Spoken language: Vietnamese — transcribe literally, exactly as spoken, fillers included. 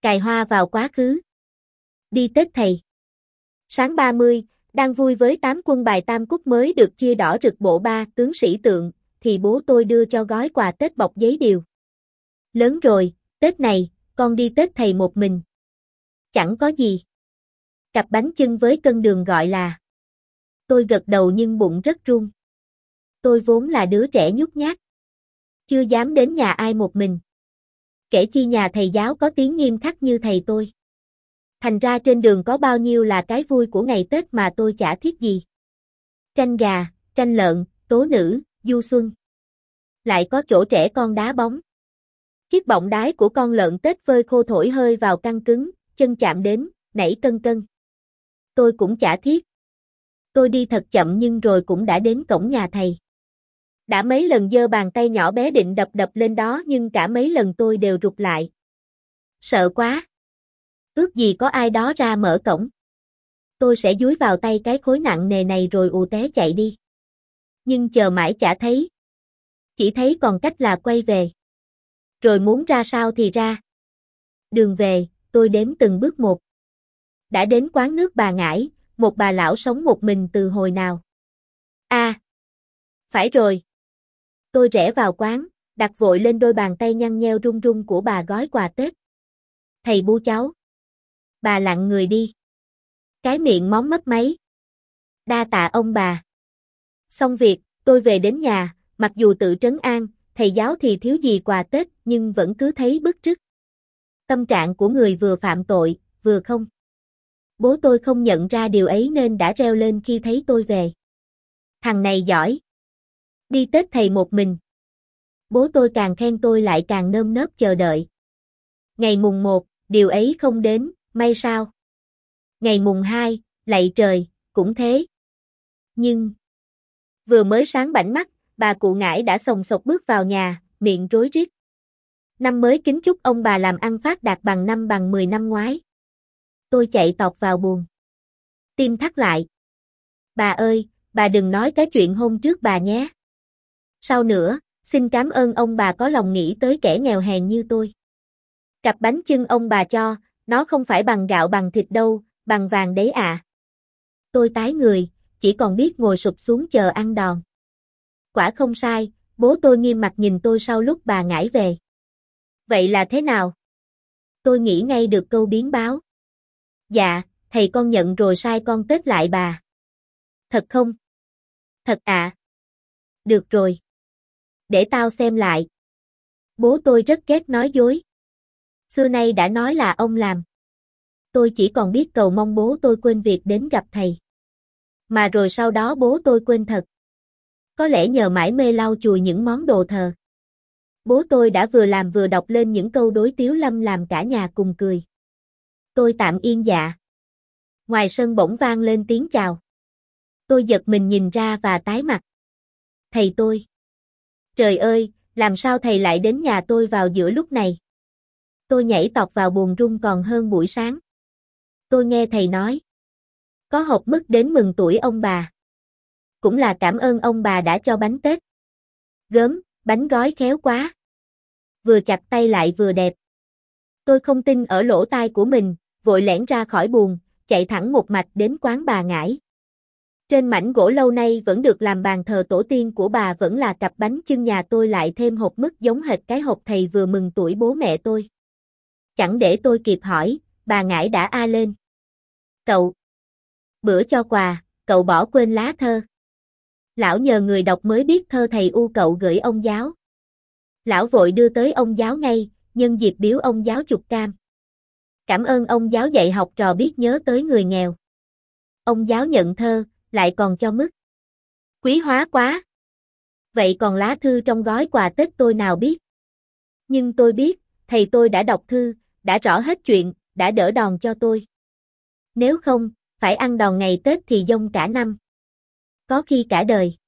Cài hoa vào quá khứ. Đi Tết thầy. Sáng ba mươi, đang vui với tám quân bài tam cúc mới được chia đỏ rực bộ ba tướng sĩ tượng, thì bố tôi đưa cho gói quà Tết bọc giấy điều. Lớn rồi, Tết này, con đi Tết thầy một mình. Chẳng có gì. Cặp bánh chưng với cân đường gọi là. Tôi gật đầu nhưng bụng rất run. Tôi vốn là đứa trẻ nhút nhát. Chưa dám đến nhà ai một mình. Kể chi nhà thầy giáo có tiếng nghiêm khắc như thầy tôi. Thành ra trên đường có bao nhiêu là cái vui của ngày Tết mà tôi chả thiết gì. Tranh gà, tranh lợn, tố nữ, du xuân. Lại có chỗ trẻ con đá bóng. Chiếc bọng đái của con lợn Tết phơi khô thổi hơi vào căng cứng, chân chạm đến, nảy cân cân. Tôi cũng chả thiết. Tôi đi thật chậm nhưng rồi cũng đã đến cổng nhà thầy. Đã mấy lần giơ bàn tay nhỏ bé định đập đập lên đó nhưng cả mấy lần tôi đều rụt lại. Sợ quá. Ước gì có ai đó ra mở cổng. Tôi sẽ dúi vào tay cái khối nặng nề này rồi ù té chạy đi. Nhưng chờ mãi chả thấy. Chỉ thấy còn cách là quay về. Rồi muốn ra sao thì ra. Đường về, tôi đếm từng bước một. Đã đến quán nước bà Ngải, một bà lão sống một mình từ hồi nào. À, phải rồi. Tôi rẽ vào quán, đặt vội lên đôi bàn tay nhăn nheo run run của bà gói quà Tết. Thầy bu cháu. Bà lặng người đi. Cái miệng móm mấp máy. Đa tạ ông bà. Xong việc, tôi về đến nhà, mặc dù tự trấn an, thầy giáo thì thiếu gì quà Tết nhưng vẫn cứ thấy bứt rứt. Tâm trạng của người vừa phạm tội, vừa không. Bố tôi không nhận ra điều ấy nên đã reo lên khi thấy tôi về. Thằng này giỏi. Đi Tết thầy một mình. Bố tôi càng khen tôi lại càng nơm nớp chờ đợi. Ngày mùng một, điều ấy không đến, may sao. Ngày mùng hai, lạy trời, cũng thế. Nhưng, vừa mới sáng bảnh mắt, bà cụ Ngải đã sồng sộc bước vào nhà, miệng rối rít. Năm mới kính chúc ông bà làm ăn phát đạt bằng năm bằng mười năm ngoái. Tôi chạy tọt vào buồng. Tim thắt lại. Bà ơi, bà đừng nói cái chuyện hôm trước bà nhé. Sau nữa, xin cảm ơn ông bà có lòng nghĩ tới kẻ nghèo hèn như tôi. Cặp bánh chưng ông bà cho, nó không phải bằng gạo bằng thịt đâu, bằng vàng đấy à. Tôi tái người, chỉ còn biết ngồi sụp xuống chờ ăn đòn. Quả không sai, bố tôi nghiêm mặt nhìn tôi sau lúc bà Ngải về. Vậy là thế nào? Tôi nghĩ ngay được câu biến báo. Dạ, thầy con nhận rồi sai con Tết lại bà. Thật không? Thật ạ. À. Được rồi. Để tao xem lại. Bố tôi rất ghét nói dối. Xưa nay đã nói là ông làm. Tôi chỉ còn biết cầu mong bố tôi quên việc đến gặp thầy. Mà rồi sau đó bố tôi quên thật. Có lẽ nhờ mải mê lau chùi những món đồ thờ. Bố tôi đã vừa làm vừa đọc lên những câu đối tiếu lâm làm cả nhà cùng cười. Tôi tạm yên dạ. Ngoài sân bỗng vang lên tiếng chào. Tôi giật mình nhìn ra và tái mặt. Thầy tôi. Trời ơi, làm sao thầy lại đến nhà tôi vào giữa lúc này? Tôi nhảy tọt vào buồng run còn hơn buổi sáng. Tôi nghe thầy nói. Có hộp mứt đến mừng tuổi ông bà. Cũng là cảm ơn ông bà đã cho bánh Tết. Gớm, bánh gói khéo quá. Vừa chặt tay lại vừa đẹp. Tôi không tin ở lỗ tai của mình, vội lẻn ra khỏi buồng, chạy thẳng một mạch đến quán bà Ngải. Trên mảnh gỗ lâu nay vẫn được làm bàn thờ tổ tiên của bà vẫn là cặp bánh chưng nhà tôi lại thêm hộp mứt giống hệt cái hộp thầy vừa mừng tuổi bố mẹ tôi. Chẳng để tôi kịp hỏi, bà Ngải đã a lên. Cậu! Bữa cho quà, cậu bỏ quên lá thơ. Lão nhờ người đọc mới biết thơ thầy u cậu gửi ông giáo. Lão vội đưa tới ông giáo ngay, nhân dịp biếu ông giáo chục cam. Cảm ơn ông giáo dạy học trò biết nhớ tới người nghèo. Ông giáo nhận thơ, lại còn cho mứt. Quý hóa quá. Vậy còn lá thư trong gói quà Tết tôi nào biết. Nhưng tôi biết, thầy tôi đã đọc thư, đã rõ hết chuyện, đã đỡ đòn cho tôi. Nếu không, phải ăn đòn ngày Tết thì dông cả năm. Có khi cả đời.